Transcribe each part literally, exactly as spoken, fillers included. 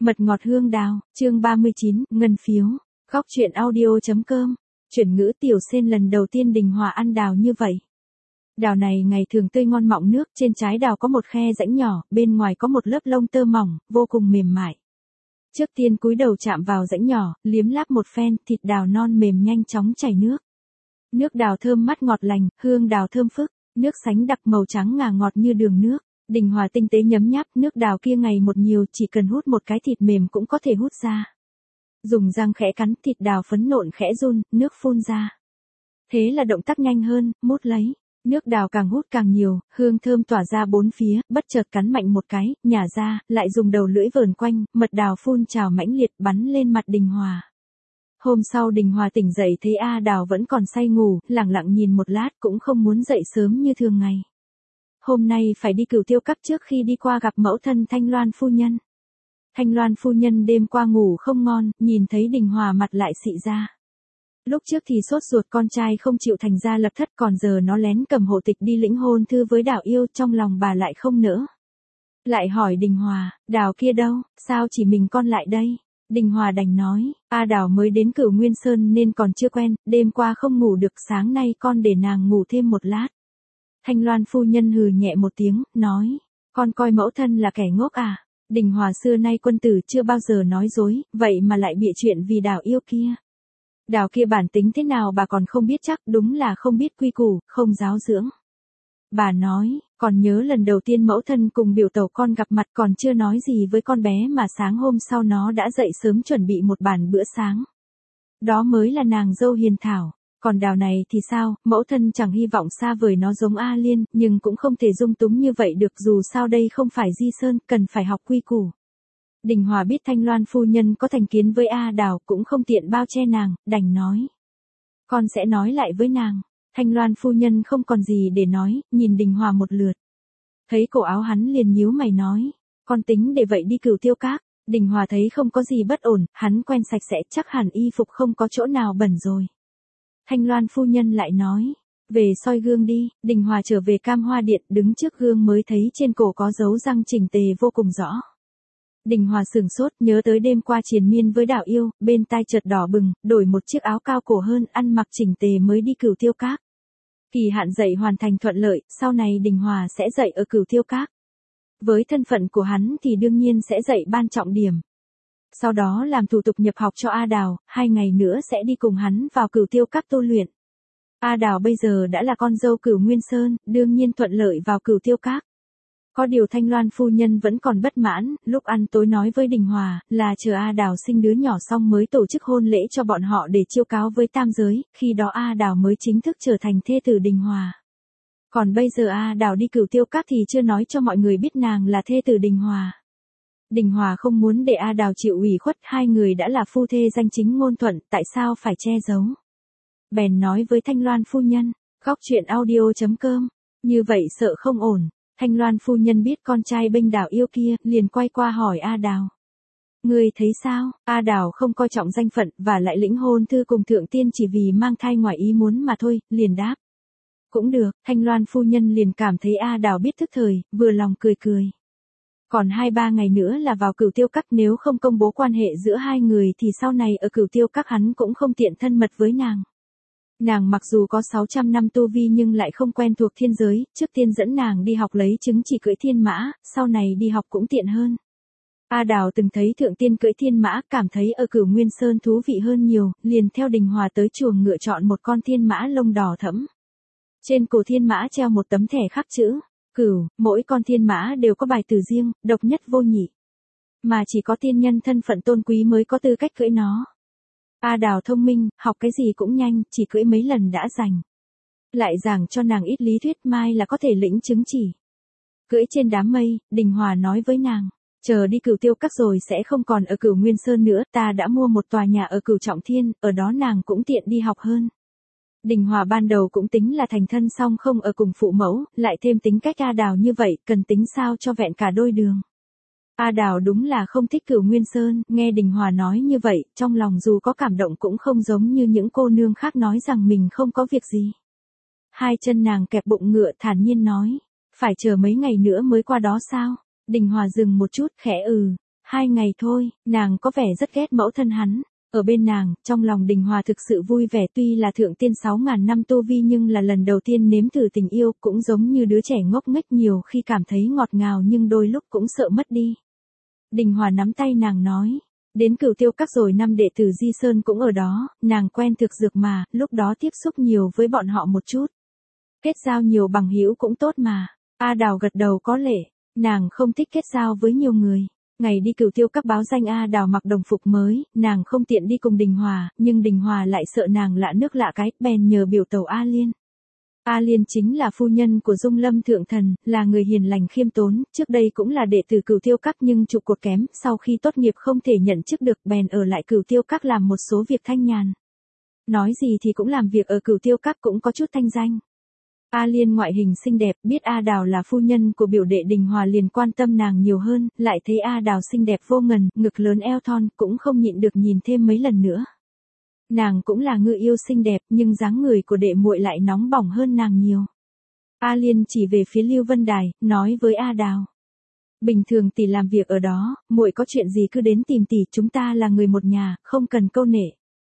Mật ngọt hương đào, chương ba mươi chín, ngân phiếu, góc truyện audio.com, chuyển ngữ tiểu sen lần đầu tiên Đình Hòa ăn đào như vậy. Đào này ngày thường tươi ngon mọng nước, trên trái đào có một khe rãnh nhỏ, bên ngoài có một lớp lông tơ mỏng, vô cùng mềm mại. Trước tiên cúi đầu chạm vào rãnh nhỏ, liếm láp một phen, thịt đào non mềm nhanh chóng chảy nước. Nước đào thơm mát ngọt lành, hương đào thơm phức, nước sánh đặc màu trắng ngà ngọt như đường nước. Đình Hòa tinh tế nhấm nháp, nước đào kia ngày một nhiều, chỉ cần hút một cái thịt mềm cũng có thể hút ra. Dùng răng khẽ cắn, thịt đào phấn nộn khẽ run, nước phun ra. Thế là động tác nhanh hơn, mút lấy. Nước đào càng hút càng nhiều, hương thơm tỏa ra bốn phía, bất chợt cắn mạnh một cái, nhả ra, lại dùng đầu lưỡi vờn quanh, mật đào phun trào mãnh liệt bắn lên mặt Đình Hòa. Hôm sau Đình Hòa tỉnh dậy thấy A Đào vẫn còn say ngủ, lẳng lặng nhìn một lát cũng không muốn dậy sớm như thường ngày. Hôm nay phải đi Cửu Tiêu Các trước khi đi qua gặp mẫu thân Thanh Loan phu nhân. Thanh Loan phu nhân đêm qua ngủ không ngon, nhìn thấy Đình Hòa mặt lại xị ra. Lúc trước thì sốt ruột con trai không chịu thành ra lập thất, còn giờ nó lén cầm hộ tịch đi lĩnh hôn thư với Đào yêu, trong lòng bà lại không nỡ. Lại hỏi Đình Hòa, Đào kia đâu, sao chỉ mình con lại đây? Đình Hòa đành nói, A Đào mới đến Cửu Nguyên Sơn nên còn chưa quen, đêm qua không ngủ được, sáng nay con để nàng ngủ thêm một lát. Thanh Loan phu nhân hừ nhẹ một tiếng, nói, con coi mẫu thân là kẻ ngốc à? Đình Hòa xưa nay quân tử chưa bao giờ nói dối, vậy mà lại bịa chuyện vì Đào yêu kia. Đào kia bản tính thế nào bà còn không biết chắc, đúng là không biết quy củ, không giáo dưỡng. Bà nói, còn nhớ lần đầu tiên mẫu thân cùng biểu tẩu con gặp mặt còn chưa nói gì với con bé mà sáng hôm sau nó đã dậy sớm chuẩn bị một bàn bữa sáng. Đó mới là nàng dâu hiền thảo. Còn Đào này thì sao, mẫu thân chẳng hy vọng xa vời nó giống A Liên, nhưng cũng không thể dung túng như vậy được, dù sao đây không phải Di Sơn, cần phải học quy củ. Đình Hòa biết Thanh Loan phu nhân có thành kiến với A Đào, cũng không tiện bao che nàng, đành nói. Con sẽ nói lại với nàng. Thanh Loan phu nhân không còn gì để nói, nhìn Đình Hòa một lượt. Thấy cổ áo hắn liền nhíu mày nói, con tính để vậy đi Cửu Tiêu Các. Đình Hòa thấy không có gì bất ổn, hắn quen sạch sẽ, chắc hẳn y phục không có chỗ nào bẩn rồi. Thanh Loan phu nhân lại nói, về soi gương đi. Đình Hòa trở về Cam Hoa Điện, đứng trước gương mới thấy trên cổ có dấu răng chỉnh tề vô cùng rõ. Đình Hòa sửng sốt, nhớ tới đêm qua triền miên với Đào yêu, bên tai chợt đỏ bừng, đổi một chiếc áo cao cổ hơn, ăn mặc chỉnh tề mới đi Cửu Tiêu Các. Kỳ hạn dạy hoàn thành thuận lợi, sau này Đình Hòa sẽ dạy ở Cửu Tiêu Các. Với thân phận của hắn thì đương nhiên sẽ dạy ban trọng điểm. Sau đó làm thủ tục nhập học cho A Đào, hai ngày nữa sẽ đi cùng hắn vào Cửu Tiêu Các tu luyện. A Đào bây giờ đã là con dâu Cửu Nguyên Sơn, đương nhiên thuận lợi vào Cửu Tiêu Các. Có điều Thanh Loan phu nhân vẫn còn bất mãn, lúc ăn tối nói với Đình Hòa, là chờ A Đào sinh đứa nhỏ xong mới tổ chức hôn lễ cho bọn họ để chiêu cáo với tam giới, khi đó A Đào mới chính thức trở thành thê tử Đình Hòa. Còn bây giờ A Đào đi Cửu Tiêu Các thì chưa nói cho mọi người biết nàng là thê tử Đình Hòa. Đình Hòa không muốn để A Đào chịu ủy khuất, hai người đã là phu thê danh chính ngôn thuận, tại sao phải che giấu. Bèn nói với Thanh Loan phu nhân, góc truyện audio.com, như vậy sợ không ổn. Thanh Loan phu nhân biết con trai bênh Đào yêu kia, liền quay qua hỏi A Đào. Ngươi thấy sao? A Đào không coi trọng danh phận, và lại lĩnh hôn thư cùng thượng tiên chỉ vì mang thai ngoài ý muốn mà thôi, liền đáp. Cũng được. Thanh Loan phu nhân liền cảm thấy A Đào biết thức thời, vừa lòng cười cười. Còn hai ba ngày nữa là vào Cửu Tiêu Các, nếu không công bố quan hệ giữa hai người thì sau này ở Cửu Tiêu Các hắn cũng không tiện thân mật với nàng. Nàng mặc dù có sáu trăm năm tu vi nhưng lại không quen thuộc thiên giới, trước tiên dẫn nàng đi học lấy chứng chỉ cưỡi thiên mã, sau này đi học cũng tiện hơn. A Đào từng thấy thượng tiên cưỡi thiên mã, cảm thấy ở Cửu Nguyên Sơn thú vị hơn nhiều, liền theo Đình Hòa tới chuồng ngựa chọn một con thiên mã lông đỏ thẫm. Trên cổ thiên mã treo một tấm thẻ khắc chữ Cửu, mỗi con thiên mã đều có bài từ riêng, độc nhất vô nhị. Mà chỉ có tiên nhân thân phận tôn quý mới có tư cách cưỡi nó. A Đào thông minh, học cái gì cũng nhanh, chỉ cưỡi mấy lần đã rành. Lại giảng cho nàng ít lý thuyết, mai là có thể lĩnh chứng chỉ. Cưỡi trên đám mây, Đình Hòa nói với nàng, chờ đi Cửu Tiêu Các rồi sẽ không còn ở Cửu Nguyên Sơn nữa, ta đã mua một tòa nhà ở Cửu Trọng Thiên, ở đó nàng cũng tiện đi học hơn. Đình Hòa ban đầu cũng tính là thành thân xong không ở cùng phụ mẫu, lại thêm tính cách A Đào như vậy, cần tính sao cho vẹn cả đôi đường. A Đào đúng là không thích Cửu Nguyên Sơn, nghe Đình Hòa nói như vậy, trong lòng dù có cảm động cũng không giống như những cô nương khác nói rằng mình không có việc gì. Hai chân nàng kẹp bụng ngựa thản nhiên nói, phải chờ mấy ngày nữa mới qua đó sao? Đình Hòa dừng một chút, khẽ ừ. Hai ngày thôi, nàng có vẻ rất ghét mẫu thân hắn. Ở bên nàng, trong lòng Đình Hòa thực sự vui vẻ, tuy là thượng tiên sáu ngàn năm tu vi nhưng là lần đầu tiên nếm thử tình yêu, cũng giống như đứa trẻ ngốc nghếch, nhiều khi cảm thấy ngọt ngào nhưng đôi lúc cũng sợ mất đi. Đình Hòa nắm tay nàng nói, đến Cửu Tiêu Các rồi, năm đệ tử Di Sơn cũng ở đó, nàng quen thực dược mà, lúc đó tiếp xúc nhiều với bọn họ một chút. Kết giao nhiều bằng hữu cũng tốt mà. A Đào gật đầu có lệ, nàng không thích kết giao với nhiều người. Ngày đi Cửu Tiêu Các báo danh A Đào mặc đồng phục mới, nàng không tiện đi cùng Đình Hòa, nhưng Đình Hòa lại sợ nàng lạ nước lạ cái, bèn nhờ biểu tẩu A Liên. A Liên chính là phu nhân của Dung Lâm Thượng Thần, là người hiền lành khiêm tốn, trước đây cũng là đệ tử Cửu Tiêu Các nhưng trụ cột kém, sau khi tốt nghiệp không thể nhận chức được, bèn ở lại Cửu Tiêu Các làm một số việc thanh nhàn. Nói gì thì cũng làm việc ở Cửu Tiêu Các cũng có chút thanh danh. A Liên ngoại hình xinh đẹp, biết A Đào là phu nhân của biểu đệ Đình Hòa liền quan tâm nàng nhiều hơn, lại thấy A Đào xinh đẹp vô ngần, ngực lớn eo thon, cũng không nhịn được nhìn thêm mấy lần nữa. Nàng cũng là ngư yêu xinh đẹp, nhưng dáng người của đệ muội lại nóng bỏng hơn nàng nhiều. A Liên chỉ về phía Lưu Vân Đài, nói với A Đào. Bình thường tỷ làm việc ở đó, muội có chuyện gì cứ đến tìm tỷ, chúng ta là người một nhà, không cần câu nệ.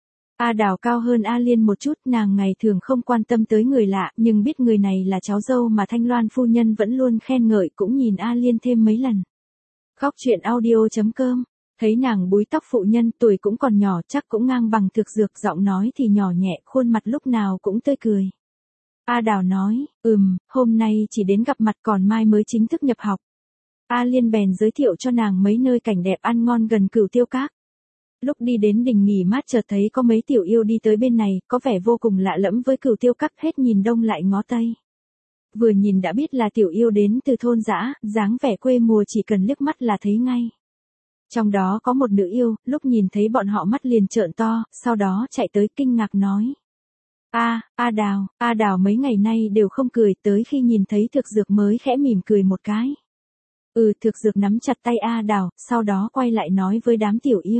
A Đào cao hơn A Liên một chút, nàng ngày thường không quan tâm tới người lạ, nhưng biết người này là cháu dâu mà Thanh Loan phu nhân vẫn luôn khen ngợi, cũng nhìn A Liên thêm mấy lần. Góc truyện audio chấm com, thấy nàng búi tóc phụ nhân, tuổi cũng còn nhỏ, chắc cũng ngang bằng thực dược, giọng nói thì nhỏ nhẹ, khuôn mặt lúc nào cũng tươi cười. A Đào nói, ừm, hôm nay chỉ đến gặp mặt, còn mai mới chính thức nhập học. A Liên bèn giới thiệu cho nàng mấy nơi cảnh đẹp ăn ngon gần Cửu Tiêu Các. Lúc đi đến đình nghỉ mát chợt thấy có mấy tiểu yêu đi tới bên này, có vẻ vô cùng lạ lẫm với Cửu Tiêu Các, hết nhìn đông lại ngó tây. Vừa nhìn đã biết là tiểu yêu đến từ thôn dã, dáng vẻ quê mùa chỉ cần liếc mắt là thấy ngay. Trong đó có một nữ yêu, lúc nhìn thấy bọn họ mắt liền trợn to, sau đó chạy tới kinh ngạc nói. A, A Đào, A Đào mấy ngày nay đều không cười, tới khi nhìn thấy thực dược mới khẽ mỉm cười một cái. Ừ, thực dược nắm chặt tay A Đào, sau đó quay lại nói với đám tiểu yêu.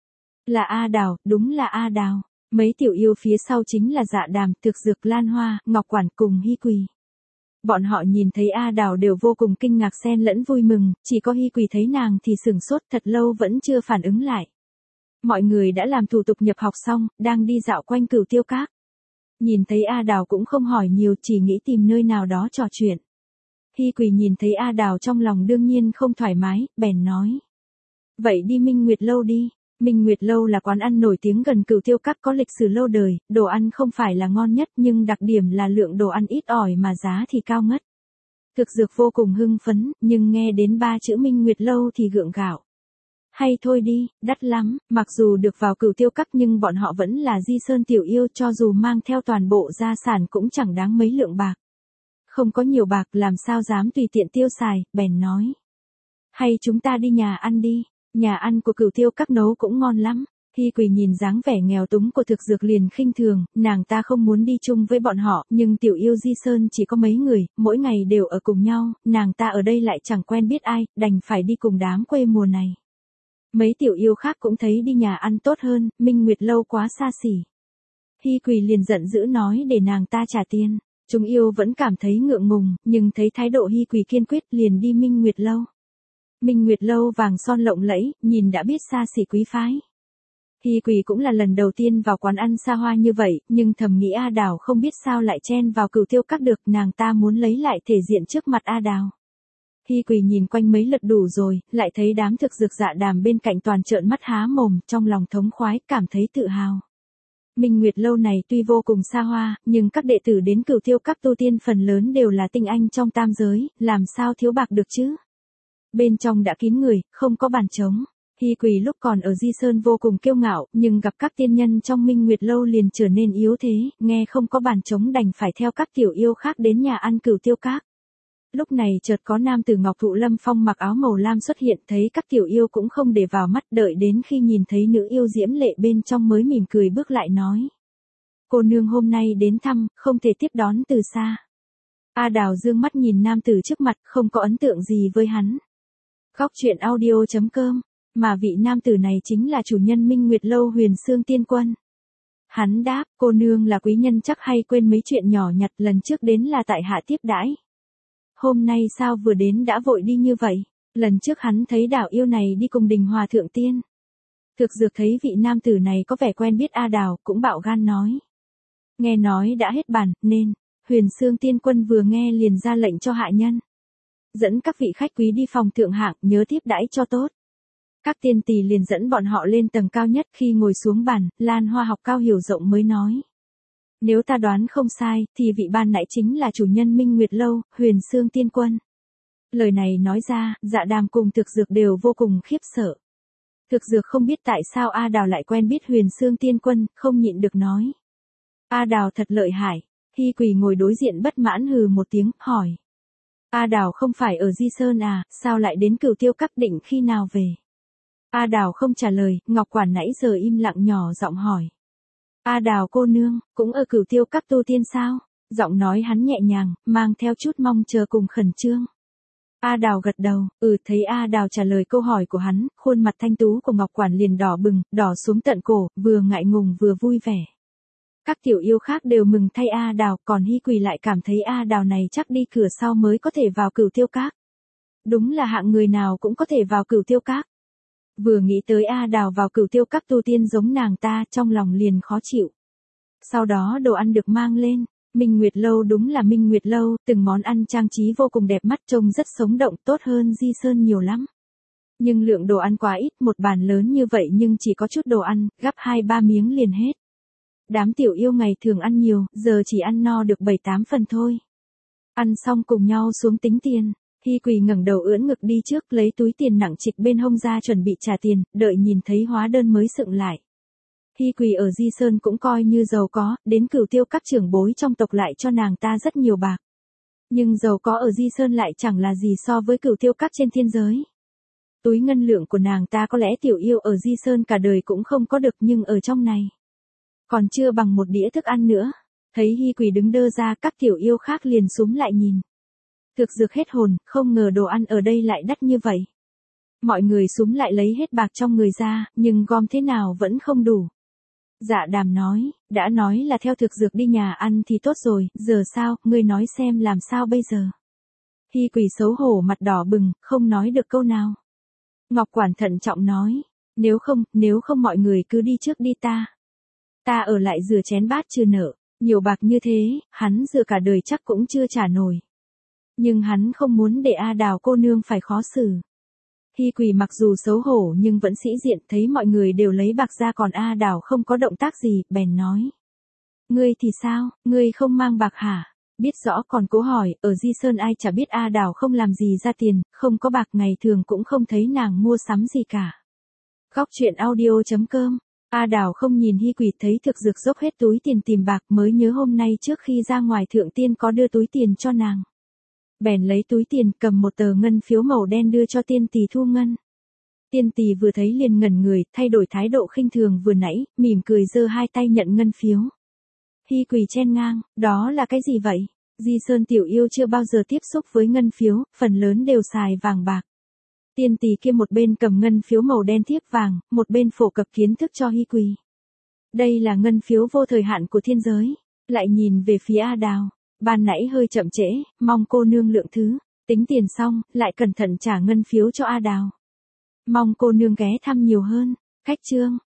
Là A Đào, đúng là A Đào. Mấy tiểu yêu phía sau chính là Dạ Đàm, Thực Dược, Lan Hoa, Ngọc Quản cùng Hy Quỳ. Bọn họ nhìn thấy A Đào đều vô cùng kinh ngạc xen lẫn vui mừng, chỉ có Hy Quỳ thấy nàng thì sửng sốt thật lâu vẫn chưa phản ứng lại. Mọi người đã làm thủ tục nhập học xong, đang đi dạo quanh Cửu Tiêu Các. Nhìn thấy A Đào cũng không hỏi nhiều, chỉ nghĩ tìm nơi nào đó trò chuyện. Hy Quỳ nhìn thấy A Đào trong lòng đương nhiên không thoải mái, bèn nói. Vậy đi Minh Nguyệt Lâu đi. Minh Nguyệt Lâu là quán ăn nổi tiếng gần Cửu Tiêu Các, có lịch sử lâu đời, đồ ăn không phải là ngon nhất nhưng đặc điểm là lượng đồ ăn ít ỏi mà giá thì cao ngất. Thực dược vô cùng hưng phấn, nhưng nghe đến ba chữ Minh Nguyệt Lâu thì gượng gạo. Hay thôi đi, đắt lắm, mặc dù được vào Cửu Tiêu Các nhưng bọn họ vẫn là Di Sơn tiểu yêu, cho dù mang theo toàn bộ gia sản cũng chẳng đáng mấy lượng bạc. Không có nhiều bạc làm sao dám tùy tiện tiêu xài, bèn nói. Hay chúng ta đi nhà ăn đi. Nhà ăn của Cửu Tiêu Các nấu cũng ngon lắm. Hy Quỳ nhìn dáng vẻ nghèo túng của thực dược liền khinh thường, nàng ta không muốn đi chung với bọn họ, nhưng tiểu yêu Di Sơn chỉ có mấy người, mỗi ngày đều ở cùng nhau, nàng ta ở đây lại chẳng quen biết ai, đành phải đi cùng đám quê mùa này. Mấy tiểu yêu khác cũng thấy đi nhà ăn tốt hơn, Minh Nguyệt Lâu quá xa xỉ. Hy Quỳ liền giận dữ nói để nàng ta trả tiền. Chúng yêu vẫn cảm thấy ngượng ngùng, nhưng thấy thái độ Hy Quỳ kiên quyết liền đi Minh Nguyệt Lâu. Minh Nguyệt Lâu vàng son lộng lẫy, nhìn đã biết xa xỉ quý phái. Hy Quỳ cũng là lần đầu tiên vào quán ăn xa hoa như vậy, nhưng thầm nghĩ A Đào không biết sao lại chen vào Cửu Tiêu Các được, nàng ta muốn lấy lại thể diện trước mặt A Đào. Hy Quỳ nhìn quanh mấy lượt đủ rồi, lại thấy đám thực dược Dạ Đàm bên cạnh toàn trợn mắt há mồm, trong lòng thống khoái, cảm thấy tự hào. Minh Nguyệt Lâu này tuy vô cùng xa hoa, nhưng các đệ tử đến Cửu Tiêu Các tu tiên phần lớn đều là tinh anh trong tam giới, làm sao thiếu bạc được chứ? Bên trong đã kín người, không có bàn trống. Hy Quỳ lúc còn ở Di Sơn vô cùng kiêu ngạo, nhưng gặp các tiên nhân trong Minh Nguyệt Lâu liền trở nên yếu thế, nghe không có bàn trống đành phải theo các tiểu yêu khác đến nhà ăn Cửu Tiêu Các. Lúc này chợt có nam tử Ngọc Thụ Lâm Phong mặc áo màu lam xuất hiện, thấy các tiểu yêu cũng không để vào mắt, đợi đến khi nhìn thấy nữ yêu diễm lệ bên trong mới mỉm cười bước lại nói. Cô nương hôm nay đến thăm, không thể tiếp đón từ xa. A Đào dương mắt nhìn nam tử trước mặt, không có ấn tượng gì với hắn. Góc truyện audio chấm com, mà vị nam tử này chính là chủ nhân Minh Nguyệt Lâu Huyền Xương Tiên Quân. Hắn đáp, cô nương là quý nhân chắc hay quên mấy chuyện nhỏ nhặt, lần trước đến là tại hạ tiếp đãi. Hôm nay sao vừa đến đã vội đi như vậy? Lần trước hắn thấy Đào yêu này đi cùng Đình Hòa thượng tiên. Thực dược thấy vị nam tử này có vẻ quen biết A Đào, cũng bạo gan nói. Nghe nói đã hết bàn, nên, Huyền Xương Tiên Quân vừa nghe liền ra lệnh cho hạ nhân. Dẫn các vị khách quý đi phòng thượng hạng, nhớ tiếp đãi cho tốt. Các tiên tỳ liền dẫn bọn họ lên tầng cao nhất. Khi ngồi xuống bàn, Lan Hoa học cao hiểu rộng mới nói. Nếu ta đoán không sai, thì vị ban nãy chính là chủ nhân Minh Nguyệt Lâu, Huyền Xương Tiên Quân. Lời này nói ra, Dạ Đàm cùng Thực Dược đều vô cùng khiếp sợ. Thực Dược không biết tại sao A Đào lại quen biết Huyền Xương Tiên Quân, không nhịn được nói. A Đào thật lợi hại. Hy Quỳ ngồi đối diện bất mãn hừ một tiếng, hỏi. A Đào không phải ở Di Sơn à, sao lại đến Cửu Tiêu Các, định khi nào về? A Đào không trả lời, Ngọc Quản nãy giờ im lặng nhỏ giọng hỏi. A Đào cô nương, cũng ở Cửu Tiêu Các tu tiên sao? Giọng nói hắn nhẹ nhàng, mang theo chút mong chờ cùng khẩn trương. A Đào gật đầu, ừ, thấy A Đào trả lời câu hỏi của hắn, khuôn mặt thanh tú của Ngọc Quản liền đỏ bừng, đỏ xuống tận cổ, vừa ngại ngùng vừa vui vẻ. Các tiểu yêu khác đều mừng thay A Đào, còn Hy Quỳ lại cảm thấy A Đào này chắc đi cửa sau mới có thể vào Cửu Tiêu Các. Đúng là hạng người nào cũng có thể vào Cửu Tiêu Các. Vừa nghĩ tới A Đào vào Cửu Tiêu Các tu tiên giống nàng ta, trong lòng liền khó chịu. Sau đó đồ ăn được mang lên. Minh Nguyệt Lâu đúng là Minh Nguyệt Lâu, từng món ăn trang trí vô cùng đẹp mắt, trông rất sống động, tốt hơn Di Sơn nhiều lắm. Nhưng lượng đồ ăn quá ít, một bàn lớn như vậy nhưng chỉ có chút đồ ăn, gắp hai ba miếng liền hết. Đám tiểu yêu ngày thường ăn nhiều, giờ chỉ ăn no được bảy tám phần thôi. Ăn xong cùng nhau xuống tính tiền. Hy Quỳ ngẩng đầu ưỡn ngực đi trước, lấy túi tiền nặng trịch bên hông ra chuẩn bị trả tiền, đợi nhìn thấy hóa đơn mới sựng lại. Hy Quỳ ở Di Sơn cũng coi như giàu có, đến Cửu Tiêu Các trưởng bối trong tộc lại cho nàng ta rất nhiều bạc. Nhưng giàu có ở Di Sơn lại chẳng là gì so với Cửu Tiêu Các trên thiên giới. Túi ngân lượng của nàng ta có lẽ tiểu yêu ở Di Sơn cả đời cũng không có được, nhưng ở trong này còn chưa bằng một đĩa thức ăn nữa. Thấy Hy Quỳ đứng đơ ra, các tiểu yêu khác liền xúm lại nhìn. Thực Dược hết hồn, không ngờ đồ ăn ở đây lại đắt như vậy. Mọi người xúm lại lấy hết bạc trong người ra, nhưng gom thế nào vẫn không đủ. Dạ Đàm nói, đã nói là theo Thực Dược đi nhà ăn thì tốt rồi, giờ sao, ngươi nói xem làm sao bây giờ. Hy Quỳ xấu hổ mặt đỏ bừng, không nói được câu nào. Ngọc Quản thận trọng nói, nếu không, nếu không mọi người cứ đi trước đi ta. Ta ở lại rửa chén bát trừ nợ, nhiều bạc như thế, hắn rửa cả đời chắc cũng chưa trả nổi. Nhưng hắn không muốn để A Đào cô nương phải khó xử. Hy Quỳ mặc dù xấu hổ nhưng vẫn sĩ diện, thấy mọi người đều lấy bạc ra còn A Đào không có động tác gì, bèn nói. Ngươi thì sao, ngươi không mang bạc hả? Biết rõ còn cố hỏi, ở Di Sơn ai chả biết A Đào không làm gì ra tiền, không có bạc ngày thường cũng không thấy nàng mua sắm gì cả. Góc truyện audio chấm com. A Đào không nhìn Hy Quỳ, thấy Thực Dược dốc hết túi tiền tìm bạc, mới nhớ hôm nay trước khi ra ngoài thượng tiên có đưa túi tiền cho nàng. Bèn lấy túi tiền, cầm một tờ ngân phiếu màu đen đưa cho tiên tỳ thu ngân. Tiên tỳ vừa thấy liền ngẩn người, thay đổi thái độ khinh thường vừa nãy, mỉm cười giơ hai tay nhận ngân phiếu. Hy Quỳ chen ngang, đó là cái gì vậy? Di Sơn tiểu yêu chưa bao giờ tiếp xúc với ngân phiếu, phần lớn đều xài vàng bạc. Tiên tỳ kia một bên cầm ngân phiếu màu đen thiếp vàng, một bên phổ cập kiến thức cho Hy Quỳ. Đây là ngân phiếu vô thời hạn của thiên giới. Lại nhìn về phía A Đào. Ban nãy hơi chậm trễ, mong cô nương lượng thứ. Tính tiền xong, lại cẩn thận trả ngân phiếu cho A Đào. Mong cô nương ghé thăm nhiều hơn. Khách trương.